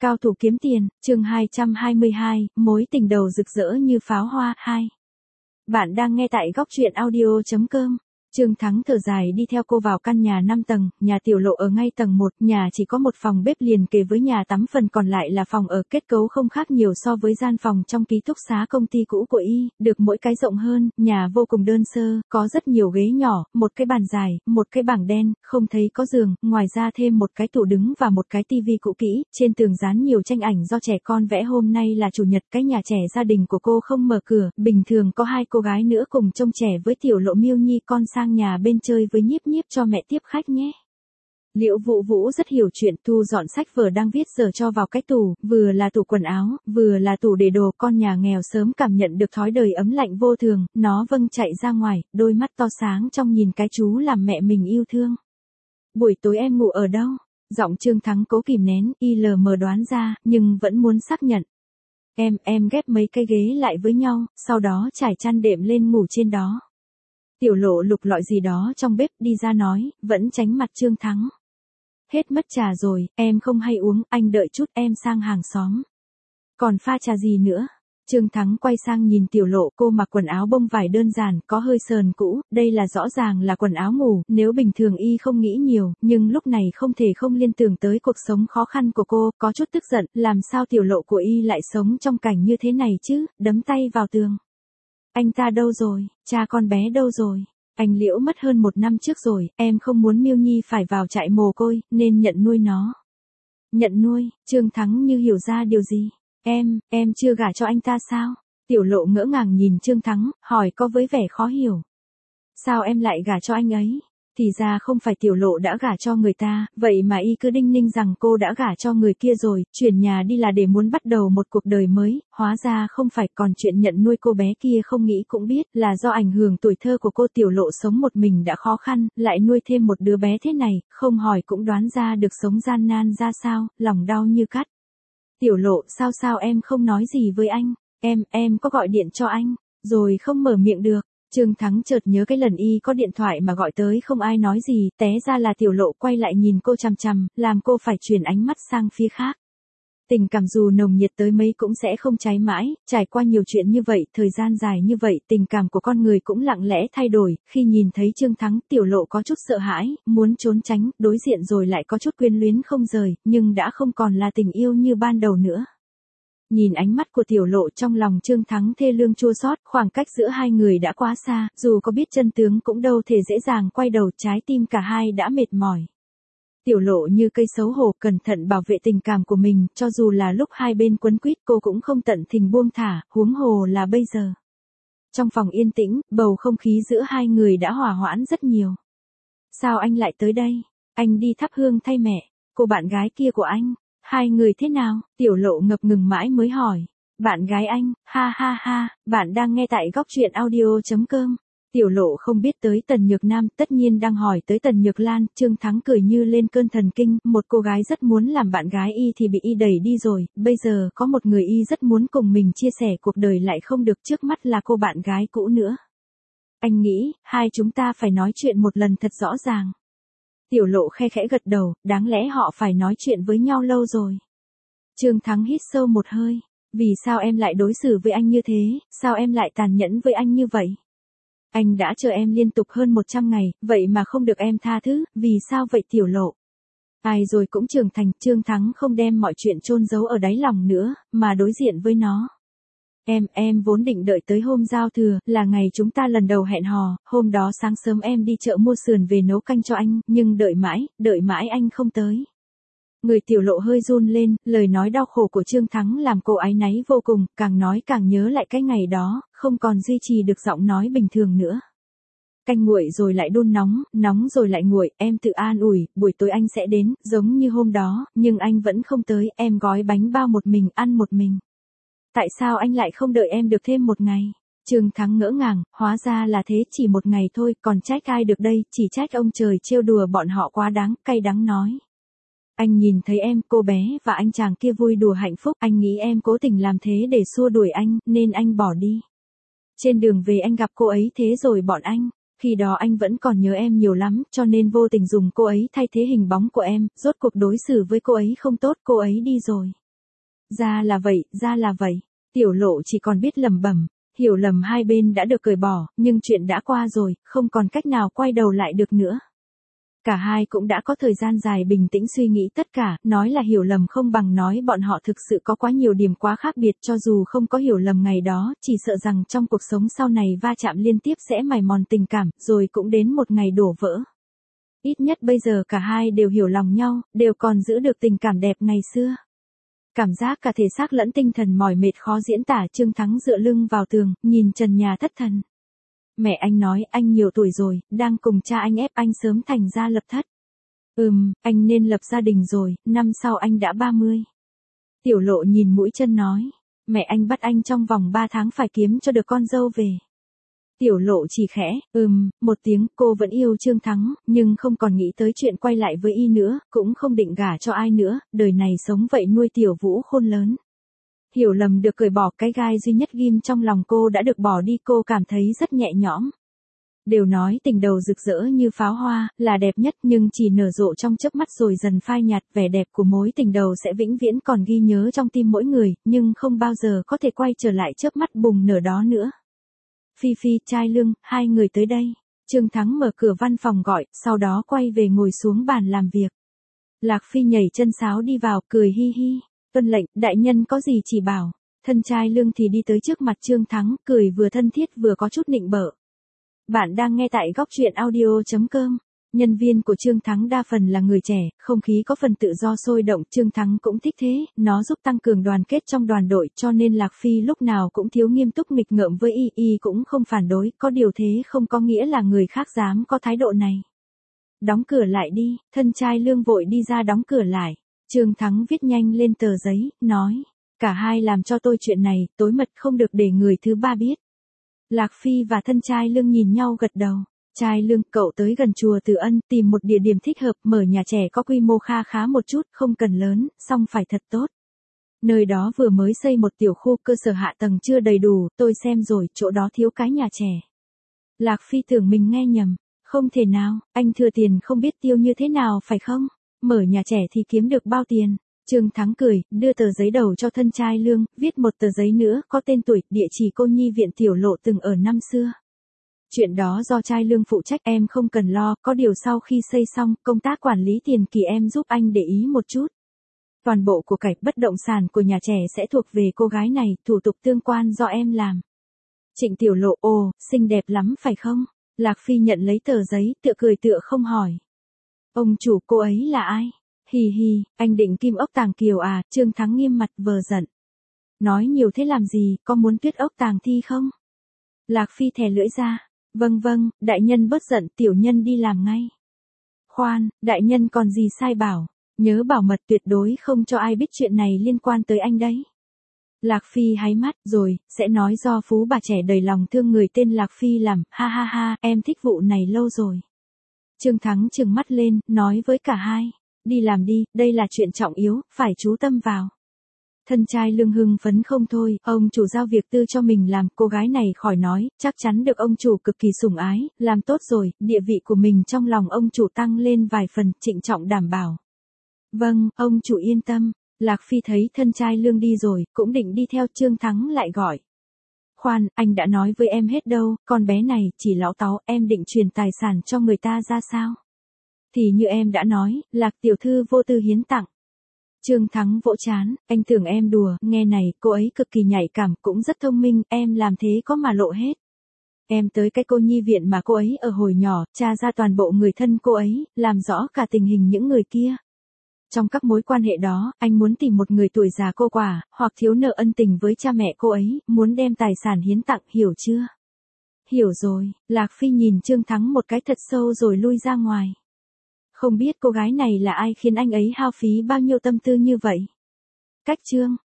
Cao thủ kiếm tiền, chương 222, mối tình đầu rực rỡ như pháo hoa, 2. Bạn đang nghe tại góc truyện audio.com. Trương Thắng thở dài đi theo cô vào căn nhà 5 tầng, nhà Tiểu Lộ ở ngay tầng 1, nhà chỉ có một phòng bếp liền kề với nhà tắm, phần còn lại là phòng ở, kết cấu không khác nhiều so với gian phòng trong ký túc xá công ty cũ của y, được mỗi cái rộng hơn, nhà vô cùng đơn sơ, có rất nhiều ghế nhỏ, một cái bàn dài, một cái bảng đen, không thấy có giường, ngoài ra thêm một cái tủ đứng và một cái tivi cũ kỹ, trên tường dán nhiều tranh ảnh do trẻ con vẽ, hôm nay là chủ nhật, cái nhà trẻ gia đình của cô không mở cửa, bình thường có 2 cô gái nữa cùng trông trẻ với Tiểu Lộ. Miêu Nhi, con sang nhà bên chơi với Nhiếp Nhiếp cho mẹ tiếp khách nhé. Liễu Vũ Vũ rất hiểu chuyện, thu dọn sách vở đang viết giờ cho vào cái tủ, vừa là tủ quần áo, vừa là tủ để đồ. Con nhà nghèo sớm cảm nhận được thói đời ấm lạnh vô thường, nó chạy ra ngoài, đôi mắt to sáng trong nhìn cái chú làm mẹ mình yêu thương. Buổi tối em ngủ ở đâu? Giọng Trương Thắng cố kìm nén, ILM đoán ra, nhưng vẫn muốn xác nhận. Em ghép mấy cái ghế lại với nhau, sau đó trải chăn đệm lên ngủ trên đó. Tiểu Lộ lục lọi gì đó trong bếp đi ra nói, vẫn tránh mặt Trương Thắng. Hết mất trà rồi, em không hay uống, anh đợi chút, em sang hàng xóm. Còn pha trà gì nữa? Trương Thắng quay sang nhìn Tiểu Lộ, cô mặc quần áo bông vải đơn giản, có hơi sờn cũ, đây là rõ ràng là quần áo ngủ, nếu bình thường y không nghĩ nhiều, nhưng lúc này không thể không liên tưởng tới cuộc sống khó khăn của cô, có chút tức giận, làm sao Tiểu Lộ của y lại sống trong cảnh như thế này chứ, đấm tay vào tường. Anh ta đâu rồi, cha con bé đâu rồi? Anh Liễu mất hơn 1 năm trước rồi, em không muốn Miêu Nhi phải vào trại mồ côi, nên nhận nuôi nó. Nhận nuôi? Trương Thắng như hiểu ra điều gì. Em chưa gả cho anh ta sao? Tiểu Lộ ngỡ ngàng nhìn Trương Thắng, hỏi có với vẻ khó hiểu. Sao em lại gả cho anh ấy? Thì ra không phải Tiểu Lộ đã gả cho người ta, vậy mà y cứ đinh ninh rằng cô đã gả cho người kia rồi, chuyển nhà đi là để muốn bắt đầu một cuộc đời mới, hóa ra không phải. Còn chuyện nhận nuôi cô bé kia không nghĩ cũng biết, là do ảnh hưởng tuổi thơ của cô. Tiểu Lộ sống một mình đã khó khăn, lại nuôi thêm một đứa bé thế này, không hỏi cũng đoán ra được sống gian nan ra sao, lòng đau như cắt. Tiểu Lộ, sao em không nói gì với anh? Em có gọi điện cho anh, rồi không mở miệng được. Trương Thắng chợt nhớ cái lần y có điện thoại mà gọi tới không ai nói gì, té ra là Tiểu Lộ quay lại nhìn cô chằm chằm, làm cô phải chuyển ánh mắt sang phía khác. Tình cảm dù nồng nhiệt tới mấy cũng sẽ không cháy mãi, trải qua nhiều chuyện như vậy, thời gian dài như vậy, tình cảm của con người cũng lặng lẽ thay đổi, khi nhìn thấy Trương Thắng, Tiểu Lộ có chút sợ hãi, muốn trốn tránh, đối diện rồi lại có chút quyến luyến không rời, nhưng đã không còn là tình yêu như ban đầu nữa. Nhìn ánh mắt của Tiểu Lộ, trong lòng Trương Thắng thê lương chua xót, khoảng cách giữa hai người đã quá xa, dù có biết chân tướng cũng đâu thể dễ dàng quay đầu, trái tim cả hai đã mệt mỏi. Tiểu Lộ như cây xấu hổ, cẩn thận bảo vệ tình cảm của mình, cho dù là lúc hai bên quấn quýt cô cũng không tận tình buông thả, huống hồ là bây giờ. Trong phòng yên tĩnh, bầu không khí giữa hai người đã hòa hoãn rất nhiều. Sao anh lại tới đây? Anh đi thắp hương thay mẹ, cô bạn gái kia của anh. Hai người thế nào? Tiểu Lộ ngập ngừng mãi mới hỏi. Bạn gái anh, ha ha ha, bạn đang nghe tại góc truyện audio.com. Tiểu Lộ không biết tới Tần Nhược Nam, tất nhiên đang hỏi tới Tần Nhược Lan. Trương Thắng cười như lên cơn thần kinh, một cô gái rất muốn làm bạn gái y thì bị y đẩy đi rồi, bây giờ có một người y rất muốn cùng mình chia sẻ cuộc đời lại không được, trước mắt là cô bạn gái cũ nữa. Anh nghĩ, hai chúng ta phải nói chuyện một lần thật rõ ràng. Tiểu Lộ khe khẽ gật đầu, đáng lẽ họ phải nói chuyện với nhau lâu rồi. Trương Thắng hít sâu một hơi. Vì sao em lại đối xử với anh như thế, sao em lại tàn nhẫn với anh như vậy? Anh đã chờ em liên tục hơn 100 ngày, vậy mà không được em tha thứ, vì sao vậy Tiểu Lộ? Ai rồi cũng trưởng thành, Trương Thắng không đem mọi chuyện chôn giấu ở đáy lòng nữa, mà đối diện với nó. Em vốn định đợi tới hôm giao thừa, là ngày chúng ta lần đầu hẹn hò, hôm đó sáng sớm em đi chợ mua sườn về nấu canh cho anh, nhưng đợi mãi anh không tới. Người Tiểu Lộ hơi run lên, lời nói đau khổ của Trương Thắng làm cô áy náy vô cùng, càng nói càng nhớ lại cái ngày đó, không còn duy trì được giọng nói bình thường nữa. Canh nguội rồi lại đun nóng, nóng rồi lại nguội, em tự an ủi, buổi tối anh sẽ đến, giống như hôm đó, nhưng anh vẫn không tới, em gói bánh bao một mình, ăn một mình. Tại sao anh lại không đợi em được thêm 1 ngày? Trương Thắng ngỡ ngàng, hóa ra là thế, chỉ 1 ngày thôi, còn trách ai được đây, chỉ trách ông trời trêu đùa bọn họ quá đáng, cay đắng nói. Anh nhìn thấy em, cô bé và anh chàng kia vui đùa hạnh phúc, anh nghĩ em cố tình làm thế để xua đuổi anh, nên anh bỏ đi. Trên đường về anh gặp cô ấy, thế rồi bọn anh. Khi đó anh vẫn còn nhớ em nhiều lắm, cho nên vô tình dùng cô ấy thay thế hình bóng của em, rốt cuộc đối xử với cô ấy không tốt, cô ấy đi rồi. Ra là vậy, ra là vậy. Tiểu Lộ chỉ còn biết lẩm bẩm, hiểu lầm hai bên đã được cởi bỏ, nhưng chuyện đã qua rồi, không còn cách nào quay đầu lại được nữa. Cả hai cũng đã có thời gian dài bình tĩnh suy nghĩ tất cả, nói là hiểu lầm không bằng nói bọn họ thực sự có quá nhiều điểm quá khác biệt, cho dù không có hiểu lầm ngày đó, chỉ sợ rằng trong cuộc sống sau này va chạm liên tiếp sẽ mài mòn tình cảm, rồi cũng đến một ngày đổ vỡ. Ít nhất bây giờ cả hai đều hiểu lòng nhau, đều còn giữ được tình cảm đẹp ngày xưa. Cảm giác cả thể xác lẫn tinh thần mỏi mệt khó diễn tả. Trương Thắng dựa lưng vào tường, nhìn trần nhà thất thần. Mẹ anh nói anh nhiều tuổi rồi, đang cùng cha anh ép anh sớm thành gia lập thất. Anh nên lập gia đình rồi, năm sau anh đã 30. Tiểu Lộ nhìn mũi chân nói, mẹ anh bắt anh trong vòng 3 tháng phải kiếm cho được con dâu về. Tiểu Lộ chỉ khẽ, một tiếng. Cô vẫn yêu Trương Thắng, nhưng không còn nghĩ tới chuyện quay lại với y nữa, cũng không định gả cho ai nữa, đời này sống vậy nuôi Tiểu Vũ khôn lớn. Hiểu lầm được cởi bỏ, cái gai duy nhất ghim trong lòng cô đã được bỏ đi, cô cảm thấy rất nhẹ nhõm. Đều nói tình đầu rực rỡ như pháo hoa, là đẹp nhất, nhưng chỉ nở rộ trong chớp mắt rồi dần phai nhạt. Vẻ đẹp của mối tình đầu sẽ vĩnh viễn còn ghi nhớ trong tim mỗi người, nhưng không bao giờ có thể quay trở lại chớp mắt bùng nở đó nữa. Phi Phi, Trai Lương, hai người tới đây. Trương Thắng mở cửa văn phòng gọi, sau đó quay về ngồi xuống bàn làm việc. Lạc Phi nhảy chân sáo đi vào, cười hi hi. Tuân lệnh, đại nhân có gì chỉ bảo. Thân Trai Lương thì đi tới trước mặt Trương Thắng, cười vừa thân thiết vừa có chút nịnh bợ. Bạn đang nghe tại góc truyện audio.com. Nhân viên của Trương Thắng đa phần là người trẻ, không khí có phần tự do sôi động, Trương Thắng cũng thích thế, nó giúp tăng cường đoàn kết trong đoàn đội, cho nên Lạc Phi lúc nào cũng thiếu nghiêm túc nghịch ngợm với y cũng không phản đối, có điều thế không có nghĩa là người khác dám có thái độ này. Đóng cửa lại đi. Thân Trai Lương vội đi ra đóng cửa lại. Trương Thắng viết nhanh lên tờ giấy, nói, cả hai làm cho tôi chuyện này, tối mật không được để người thứ ba biết. Lạc Phi và thân Trai Lương nhìn nhau gật đầu. Trai Lương, cậu tới gần chùa Từ Ân, tìm một địa điểm thích hợp, mở nhà trẻ có quy mô khá một chút, không cần lớn, song phải thật tốt. Nơi đó vừa mới xây một tiểu khu, cơ sở hạ tầng chưa đầy đủ, tôi xem rồi, chỗ đó thiếu cái nhà trẻ. Lạc Phi tưởng mình nghe nhầm. Không thể nào, anh thừa tiền không biết tiêu như thế nào phải không? Mở nhà trẻ thì kiếm được bao tiền? Trương Thắng cười, đưa tờ giấy đầu cho thân Trai Lương, viết một tờ giấy nữa, có tên tuổi, địa chỉ cô nhi viện Tiểu Lộ từng ở năm xưa. Chuyện đó do Trai Lương phụ trách, em không cần lo, có điều sau khi xây xong, công tác quản lý tiền kỳ em giúp anh để ý một chút. Toàn bộ của cải bất động sản của nhà trẻ sẽ thuộc về cô gái này, thủ tục tương quan do em làm. Trịnh Tiểu Lộ, ồ, xinh đẹp lắm phải không? Lạc Phi nhận lấy tờ giấy, tựa cười tựa không hỏi. Ông chủ, cô ấy là ai? Hì hì, anh định kim ốc tàng kiều à? Trương Thắng nghiêm mặt vờ giận. Nói nhiều thế làm gì, có muốn tuyết ốc tàng thi không? Lạc Phi thè lưỡi ra. Vâng, đại nhân bớt giận, tiểu nhân đi làm ngay. Khoan, đại nhân còn gì sai bảo, nhớ bảo mật, tuyệt đối không cho ai biết chuyện này liên quan tới anh đấy. Lạc Phi háy mắt, rồi, sẽ nói do phú bà trẻ đầy lòng thương người tên Lạc Phi làm, ha ha ha, em thích vụ này lâu rồi. Trương Thắng trừng mắt lên, nói với cả hai, đi làm đi, đây là chuyện trọng yếu, phải chú tâm vào. Thân Trai Lương hưng phấn không thôi, ông chủ giao việc tư cho mình làm, cô gái này khỏi nói, chắc chắn được ông chủ cực kỳ sủng ái, làm tốt rồi, địa vị của mình trong lòng ông chủ tăng lên vài phần, trịnh trọng đảm bảo. Vâng, ông chủ yên tâm. Lạc Phi thấy thân Trai Lương đi rồi, cũng định đi theo. Trương Thắng lại gọi. Khoan, anh đã nói với em hết đâu, con bé này, chỉ lão táu, em định truyền tài sản cho người ta ra sao? Thì như em đã nói, Lạc tiểu thư vô tư hiến tặng. Trương Thắng vỗ chán, anh tưởng em đùa, nghe này, cô ấy cực kỳ nhạy cảm, cũng rất thông minh, em làm thế có mà lộ hết. Em tới cái cô nhi viện mà cô ấy ở hồi nhỏ, tra ra toàn bộ người thân cô ấy, làm rõ cả tình hình những người kia. Trong các mối quan hệ đó, anh muốn tìm một người tuổi già cô quả, hoặc thiếu nợ ân tình với cha mẹ cô ấy, muốn đem tài sản hiến tặng, hiểu chưa? Hiểu rồi. Lạc Phi nhìn Trương Thắng một cái thật sâu rồi lui ra ngoài. Không biết cô gái này là ai khiến anh ấy hao phí bao nhiêu tâm tư như vậy. Cách chương.